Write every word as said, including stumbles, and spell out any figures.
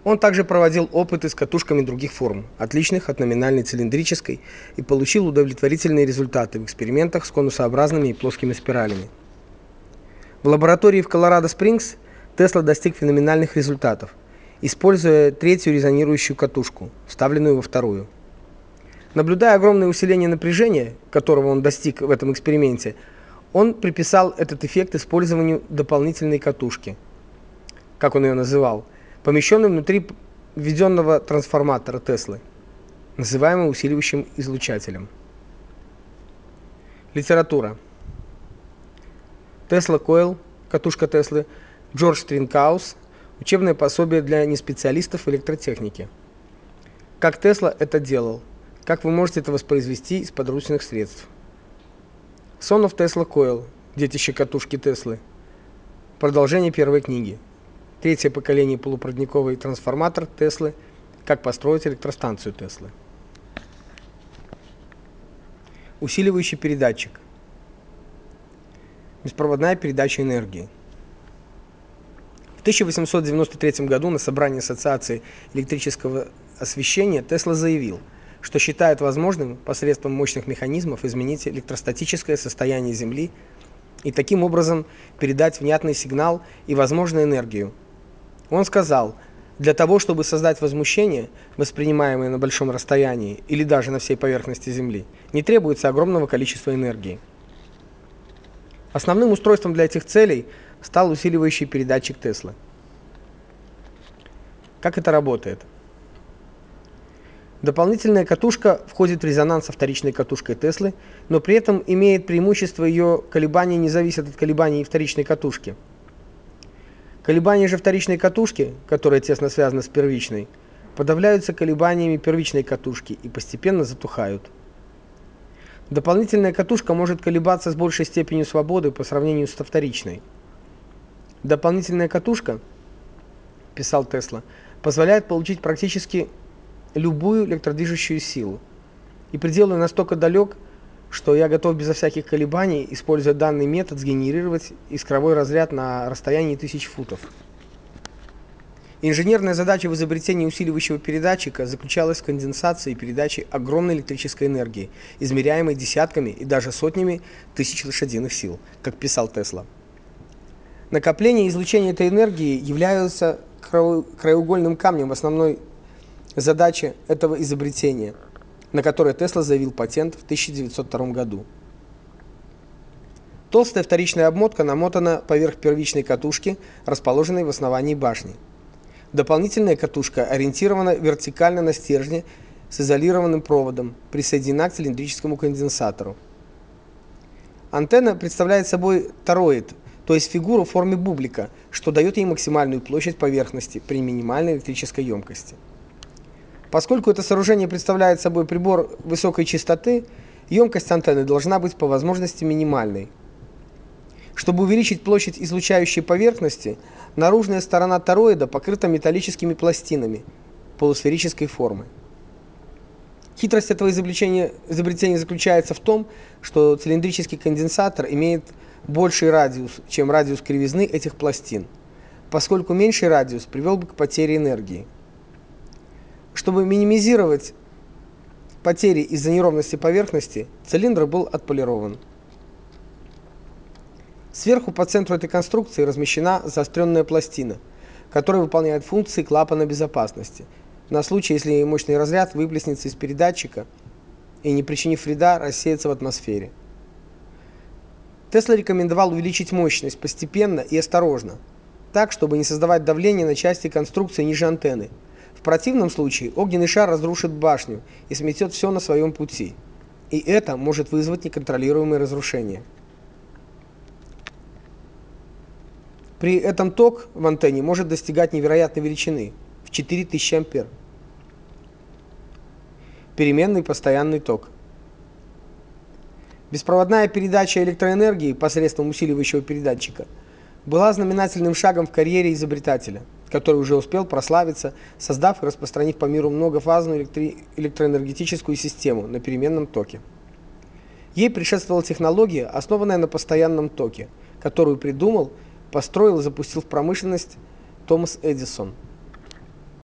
Он также проводил опыты с катушками других форм, отличных от номинальной цилиндрической, и получил удовлетворительные результаты в экспериментах с конусообразными и плоскими спиралями. В лаборатории в Колорадо-Спрингс Тесла достиг феноменальных результатов, используя третью резонирующую катушку, вставленную во вторую. Наблюдая огромное усиление напряжения, которого он достиг в этом эксперименте, он приписал этот эффект использованию дополнительной катушки, как он ее называл, помещенной внутри введенного трансформатора Теслы, называемого усиливающим излучателем. Литература. Tesla Coil, катушка Теслы, Джордж Стринкаус, учебное пособие для неспециалистов в электротехнике. Как Тесла это делал? Как вы можете это воспроизвести из подручных средств? Son of Tesla Coil, детище катушки Теслы. Продолжение первой книги. Третье поколение полупроводниковый трансформатор Теслы. Как построить электростанцию Теслы. Усиливающий передатчик. Беспроводная передача энергии. В тысяча восемьсот девяносто третьем году на собрании Ассоциации электрического освещения Тесла заявил, что считает возможным посредством мощных механизмов изменить электростатическое состояние Земли и таким образом передать внятный сигнал и возможную энергию. Он сказал: для того, чтобы создать возмущение, воспринимаемое на большом расстоянии или даже на всей поверхности Земли, не требуется огромного количества энергии. Основным устройством для этих целей стал усиливающий передатчик Теслы. Как это работает? Дополнительная катушка входит в резонанс со вторичной катушкой Теслы, но при этом имеет преимущество: ее колебания не зависят от колебаний вторичной катушки. Колебания же вторичной катушки, которая тесно связана с первичной, подавляются колебаниями первичной катушки и постепенно затухают. Дополнительная катушка может колебаться с большей степенью свободы по сравнению со вторичной. Дополнительная катушка, писал Тесла, позволяет получить практически любую электродвижущую силу. И предел настолько далек, что я готов безо всяких колебаний, используя данный метод, сгенерировать искровой разряд на расстоянии тысяч футов. Инженерная задача в изобретении усиливающего передатчика заключалась в конденсации и передаче огромной электрической энергии, измеряемой десятками и даже сотнями тысяч лошадиных сил, как писал Тесла. Накопление и излучение этой энергии являются краеугольным камнем в основной задаче этого изобретения, на которое Тесла заявил патент в тысяча девятьсот втором году. Толстая вторичная обмотка намотана поверх первичной катушки, расположенной в основании башни. Дополнительная катушка ориентирована вертикально на стержне с изолированным проводом, присоединена к цилиндрическому конденсатору. Антенна представляет собой тороид, то есть фигуру в форме бублика, что дает ей максимальную площадь поверхности при минимальной электрической емкости. Поскольку это сооружение представляет собой прибор высокой частоты, емкость антенны должна быть по возможности минимальной. Чтобы увеличить площадь излучающей поверхности, наружная сторона тороида покрыта металлическими пластинами полусферической формы. Хитрость этого изобретения, изобретения заключается в том, что цилиндрический конденсатор имеет больший радиус, чем радиус кривизны этих пластин, поскольку меньший радиус привел бы к потере энергии. Чтобы минимизировать потери из-за неровности поверхности, цилиндр был отполирован. Сверху по центру этой конструкции размещена заостренная пластина, которая выполняет функции клапана безопасности, на случай, если мощный разряд выплеснется из передатчика и, не причинив вреда, рассеется в атмосфере. Тесла рекомендовал увеличить мощность постепенно и осторожно, так, чтобы не создавать давление на части конструкции ниже антенны. В противном случае огненный шар разрушит башню и сметет все на своем пути, и это может вызвать неконтролируемые разрушения. При этом ток в антенне может достигать невероятной величины в четыре тысячи ампер. Переменный постоянный ток. Беспроводная передача электроэнергии посредством усиливающего передатчика была знаменательным шагом в карьере изобретателя, который уже успел прославиться, создав и распространив по миру многофазную электри... электроэнергетическую систему на переменном токе. Ей предшествовала технология, основанная на постоянном токе, которую придумал, построил и запустил в промышленность Томас Эдисон.